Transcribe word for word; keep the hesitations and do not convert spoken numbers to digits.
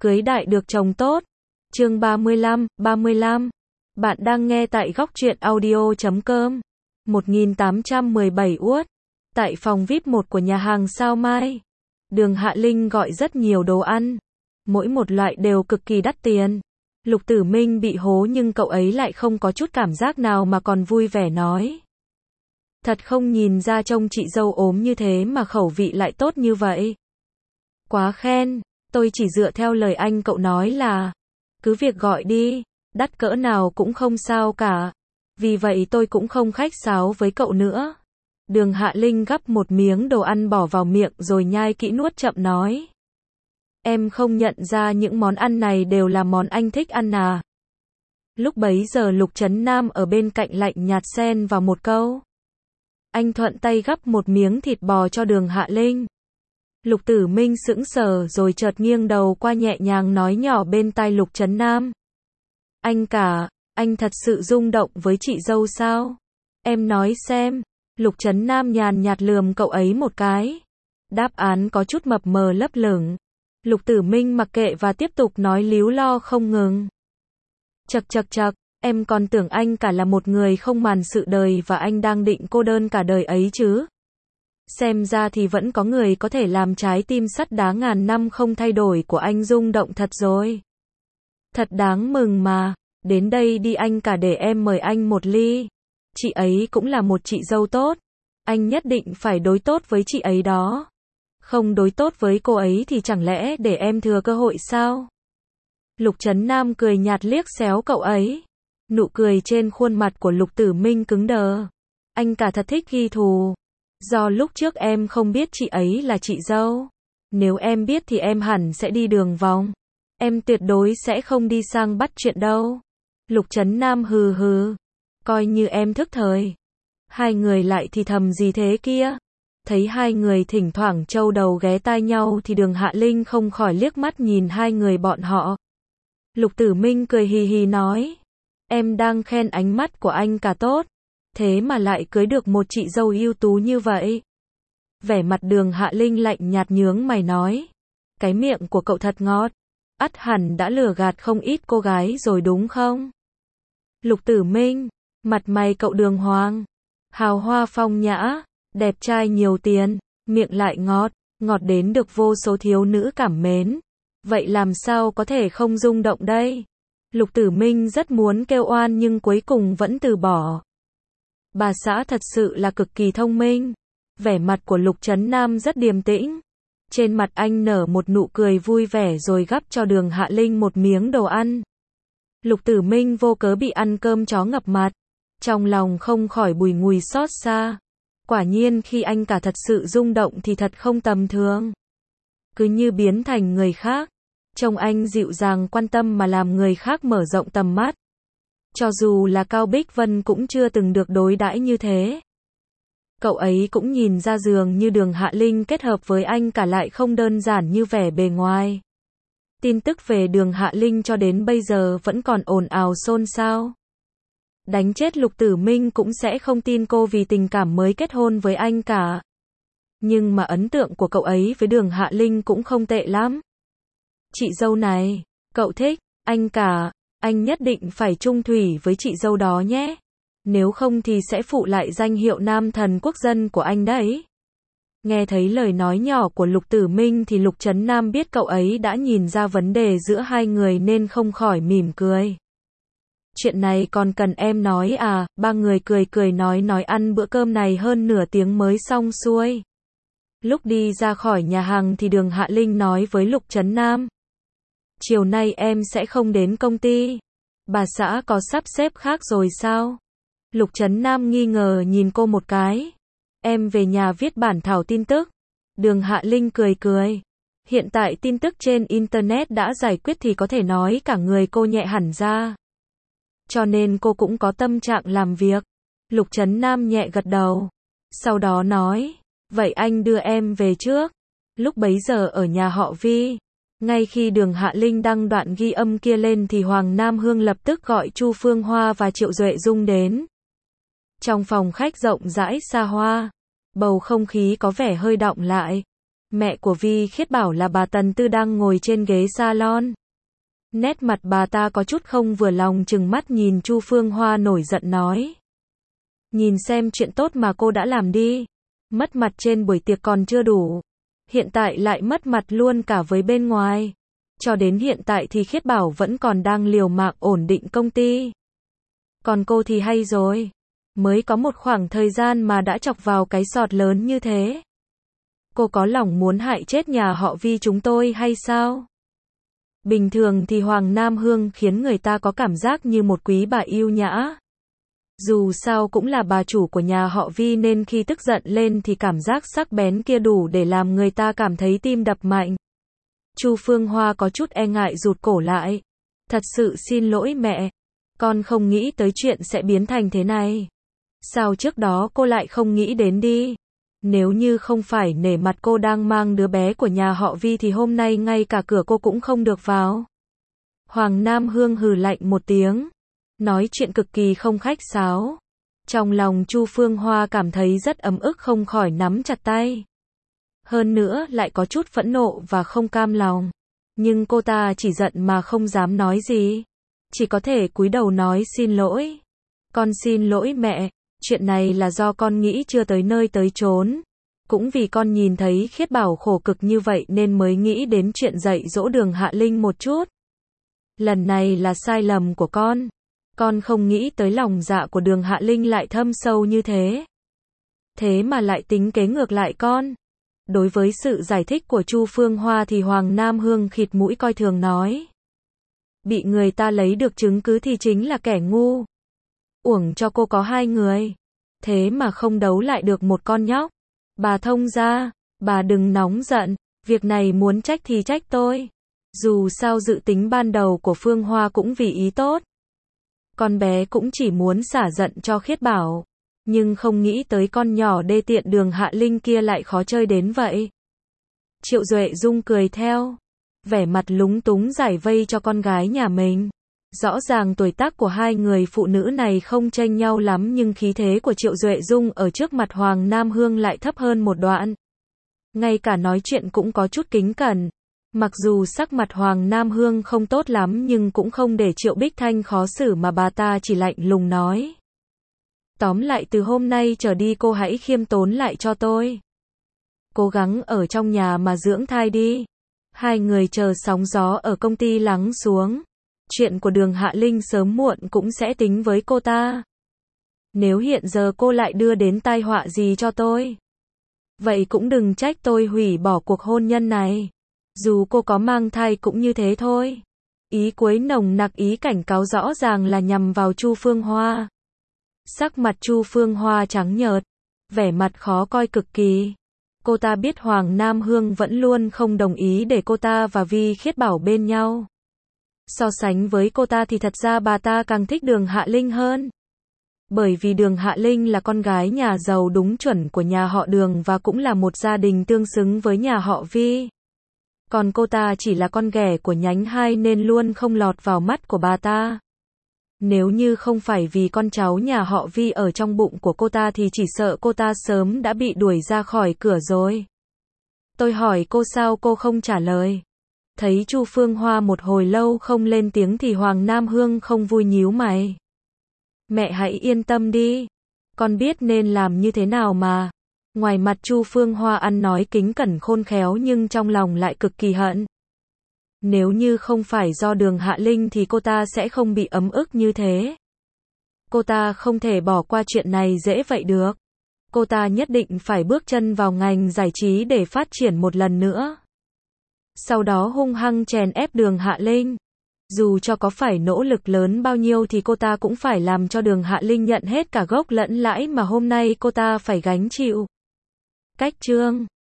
Cưới đại được chồng tốt. Chương ba mươi lăm, ba mươi lăm. Bạn đang nghe tại góc truyện audio chấm com. một nghìn tám trăm mười bảy Uất. Tại phòng vi ai pi một của nhà hàng Sao Mai. Đường Hạ Linh gọi rất nhiều đồ ăn. Mỗi một loại đều cực kỳ đắt tiền. Lục Tử Minh bị hố nhưng cậu ấy lại không có chút cảm giác nào mà còn vui vẻ nói. Thật không nhìn ra trông chị dâu ốm như thế mà khẩu vị lại tốt như vậy. Quá khen, tôi chỉ dựa theo lời anh cậu nói là, cứ việc gọi đi, đắt cỡ nào cũng không sao cả. Vì vậy tôi cũng không khách sáo với cậu nữa. Đường Hạ Linh gắp một miếng đồ ăn bỏ vào miệng rồi nhai kỹ nuốt chậm nói. Em không nhận ra những món ăn này đều là món anh thích ăn à? Lúc bấy giờ Lục Trấn Nam ở bên cạnh lạnh nhạt xen vào một câu. Anh thuận tay gắp một miếng thịt bò cho Đường Hạ Linh. Lục Tử Minh sững sờ rồi chợt nghiêng đầu qua nhẹ nhàng nói nhỏ bên tai Lục Trấn Nam. Anh cả, anh thật sự rung động với chị dâu sao? Em nói xem. Lục Trấn Nam nhàn nhạt lườm cậu ấy một cái. Đáp án có chút mập mờ lấp lửng. Lục Tử Minh mặc kệ và tiếp tục nói líu lo không ngừng. Chậc chậc chậc, em còn tưởng anh cả là một người không màn sự đời và anh đang định cô đơn cả đời ấy chứ. Xem ra thì vẫn có người có thể làm trái tim sắt đá ngàn năm không thay đổi của anh rung động thật rồi. Thật đáng mừng mà, đến đây đi anh cả để em mời anh một ly. Chị ấy cũng là một chị dâu tốt, anh nhất định phải đối tốt với chị ấy đó. Không đối tốt với cô ấy thì chẳng lẽ để em thừa cơ hội sao? Lục Trấn Nam cười nhạt liếc xéo cậu ấy. Nụ cười trên khuôn mặt của Lục Tử Minh cứng đờ. Anh cả thật thích ghi thù. Do lúc trước em không biết chị ấy là chị dâu. Nếu em biết thì em hẳn sẽ đi đường vòng. Em tuyệt đối sẽ không đi sang bắt chuyện đâu. Lục Trấn Nam hừ hừ. Coi như em thức thời. Hai người lại thì thầm gì thế kia? Thấy hai người thỉnh thoảng trâu đầu ghé tai nhau thì Đường Hạ Linh không khỏi liếc mắt nhìn hai người bọn họ. Lục Tử Minh cười hì hì nói. Em đang khen ánh mắt của anh cả tốt. Thế mà lại cưới được một chị dâu ưu tú như vậy. Vẻ mặt Đường Hạ Linh lạnh nhạt nhướng mày nói. Cái miệng của cậu thật ngọt. Ắt hẳn đã lừa gạt không ít cô gái rồi đúng không? Lục Tử Minh, mặt mày cậu đường hoàng. Hào hoa phong nhã, đẹp trai nhiều tiền, miệng lại ngọt, ngọt đến được vô số thiếu nữ cảm mến. Vậy làm sao có thể không rung động đây? Lục Tử Minh rất muốn kêu oan nhưng cuối cùng vẫn từ bỏ. Bà xã thật sự là cực kỳ thông minh. Vẻ mặt của Lục Trấn Nam rất điềm tĩnh. Trên mặt anh nở một nụ cười vui vẻ rồi gắp cho Đường Hạ Linh một miếng đồ ăn. Lục Tử Minh vô cớ bị ăn cơm chó ngập mặt. Trong lòng không khỏi bùi ngùi xót xa. Quả nhiên khi anh cả thật sự rung động thì thật không tầm thường. Cứ như biến thành người khác. Trông anh dịu dàng quan tâm mà làm người khác mở rộng tầm mắt. Cho dù là Cao Bích Vân cũng chưa từng được đối đãi như thế. Cậu ấy cũng nhìn ra dường như Đường Hạ Linh kết hợp với anh cả lại không đơn giản như vẻ bề ngoài. Tin tức về Đường Hạ Linh cho đến bây giờ vẫn còn ồn ào xôn xao. Đánh chết Lục Tử Minh cũng sẽ không tin cô vì tình cảm mới kết hôn với anh cả. Nhưng mà ấn tượng của cậu ấy với Đường Hạ Linh cũng không tệ lắm. Chị dâu này, cậu thích, anh cả, anh nhất định phải chung thủy với chị dâu đó nhé. Nếu không thì sẽ phụ lại danh hiệu nam thần quốc dân của anh đấy. Nghe thấy lời nói nhỏ của Lục Tử Minh thì Lục Trấn Nam biết cậu ấy đã nhìn ra vấn đề giữa hai người nên không khỏi mỉm cười. Chuyện này còn cần em nói à? Ba người cười cười nói nói ăn bữa cơm này hơn nửa tiếng mới xong xuôi. Lúc đi ra khỏi nhà hàng thì Đường Hạ Linh nói với Lục Trấn Nam. Chiều nay em sẽ không đến công ty. Bà xã có sắp xếp khác rồi sao? Lục Trấn Nam nghi ngờ nhìn cô một cái. Em về nhà viết bản thảo tin tức. Đường Hạ Linh cười cười. Hiện tại tin tức trên Internet đã giải quyết thì có thể nói cả người cô nhẹ hẳn ra. Cho nên cô cũng có tâm trạng làm việc. Lục Trấn Nam nhẹ gật đầu. Sau đó nói. Vậy anh đưa em về trước. Lúc bấy giờ ở nhà họ Vi. Ngay khi Đường Hạ Linh đăng đoạn ghi âm kia lên thì Hoàng Nam Hương lập tức gọi Chu Phương Hoa và Triệu Duệ Dung đến. Trong phòng khách rộng rãi xa hoa, bầu không khí có vẻ hơi đọng lại. Mẹ của Vi Khiết Bảo là bà Tần Tư đang ngồi trên ghế salon. Nét mặt bà ta có chút không vừa lòng, trừng mắt nhìn Chu Phương Hoa nổi giận nói. Nhìn xem chuyện tốt mà cô đã làm đi. Mất mặt trên buổi tiệc còn chưa đủ. Hiện tại lại mất mặt luôn cả với bên ngoài. Cho đến hiện tại thì Khiết Bảo vẫn còn đang liều mạng ổn định công ty. Còn cô thì hay rồi. Mới có một khoảng thời gian mà đã chọc vào cái sọt lớn như thế. Cô có lòng muốn hại chết nhà họ Vi chúng tôi hay sao? Bình thường thì Hoàng Nam Hương khiến người ta có cảm giác như một quý bà yêu nhã. Dù sao cũng là bà chủ của nhà họ Vi nên khi tức giận lên thì cảm giác sắc bén kia đủ để làm người ta cảm thấy tim đập mạnh. Chu Phương Hoa có chút e ngại rụt cổ lại. Thật sự xin lỗi mẹ. Con không nghĩ tới chuyện sẽ biến thành thế này. Sao trước đó cô lại không nghĩ đến đi? Nếu như không phải nể mặt cô đang mang đứa bé của nhà họ Vi thì hôm nay ngay cả cửa cô cũng không được vào. Hoàng Nam Hương hừ lạnh một tiếng. Nói chuyện cực kỳ không khách sáo. Trong lòng Chu Phương Hoa cảm thấy rất ấm ức không khỏi nắm chặt tay. Hơn nữa lại có chút phẫn nộ và không cam lòng. Nhưng cô ta chỉ giận mà không dám nói gì. Chỉ có thể cúi đầu nói xin lỗi. Con xin lỗi mẹ. Chuyện này là do con nghĩ chưa tới nơi tới chốn. Cũng vì con nhìn thấy Khiết Bảo khổ cực như vậy nên mới nghĩ đến chuyện dạy dỗ Đường Hạ Linh một chút. Lần này là sai lầm của con. Con không nghĩ tới lòng dạ của Đường Hạ Linh lại thâm sâu như thế. Thế mà lại tính kế ngược lại con. Đối với sự giải thích của Chu Phương Hoa thì Hoàng Nam Hương khịt mũi coi thường nói. Bị người ta lấy được chứng cứ thì chính là kẻ ngu. Uổng cho cô có hai người. Thế mà không đấu lại được một con nhóc. Bà thông gia, bà đừng nóng giận. Việc này muốn trách thì trách tôi. Dù sao dự tính ban đầu của Phương Hoa cũng vì ý tốt. Con bé cũng chỉ muốn xả giận cho Khiết Bảo. Nhưng không nghĩ tới con nhỏ đê tiện Đường Hạ Linh kia lại khó chơi đến vậy. Triệu Duệ Dung cười theo. Vẻ mặt lúng túng giải vây cho con gái nhà mình. Rõ ràng tuổi tác của hai người phụ nữ này không chênh nhau lắm nhưng khí thế của Triệu Duệ Dung ở trước mặt Hoàng Nam Hương lại thấp hơn một đoạn. Ngay cả nói chuyện cũng có chút kính cẩn. Mặc dù sắc mặt Hoàng Nam Hương không tốt lắm nhưng cũng không để Triệu Bích Thanh khó xử mà bà ta chỉ lạnh lùng nói. Tóm lại từ hôm nay trở đi cô hãy khiêm tốn lại cho tôi. Cố gắng ở trong nhà mà dưỡng thai đi. Hai người chờ sóng gió ở công ty lắng xuống. Chuyện của Đường Hạ Linh sớm muộn cũng sẽ tính với cô ta. Nếu hiện giờ cô lại đưa đến tai họa gì cho tôi, vậy cũng đừng trách tôi hủy bỏ cuộc hôn nhân này. Dù cô có mang thai cũng như thế thôi. Ý cuối nồng nặc, ý cảnh cáo rõ ràng là nhằm vào Chu Phương Hoa. Sắc mặt Chu Phương Hoa trắng nhợt, vẻ mặt khó coi cực kỳ. Cô ta biết Hoàng Nam Hương vẫn luôn không đồng ý để cô ta và Vi Khiết Bảo bên nhau. So sánh với cô ta thì thật ra bà ta càng thích Đường Hạ Linh hơn. Bởi vì Đường Hạ Linh là con gái nhà giàu đúng chuẩn của nhà họ Đường và cũng là một gia đình tương xứng với nhà họ Vi. Còn cô ta chỉ là con ghẻ của nhánh hai nên luôn không lọt vào mắt của bà ta. Nếu như không phải vì con cháu nhà họ Vi ở trong bụng của cô ta thì chỉ sợ cô ta sớm đã bị đuổi ra khỏi cửa rồi. Tôi hỏi cô sao cô không trả lời. Thấy Chu Phương Hoa một hồi lâu không lên tiếng thì Hoàng Nam Hương không vui nhíu mày. Mẹ hãy yên tâm đi. Con biết nên làm như thế nào mà. Ngoài mặt Chu Phương Hoa ăn nói kính cẩn khôn khéo nhưng trong lòng lại cực kỳ hận. Nếu như không phải do Đường Hạ Linh thì cô ta sẽ không bị ấm ức như thế. Cô ta không thể bỏ qua chuyện này dễ vậy được. Cô ta nhất định phải bước chân vào ngành giải trí để phát triển một lần nữa. Sau đó hung hăng chèn ép Đường Hạ Linh. Dù cho có phải nỗ lực lớn bao nhiêu thì cô ta cũng phải làm cho Đường Hạ Linh nhận hết cả gốc lẫn lãi mà hôm nay cô ta phải gánh chịu. Cách chương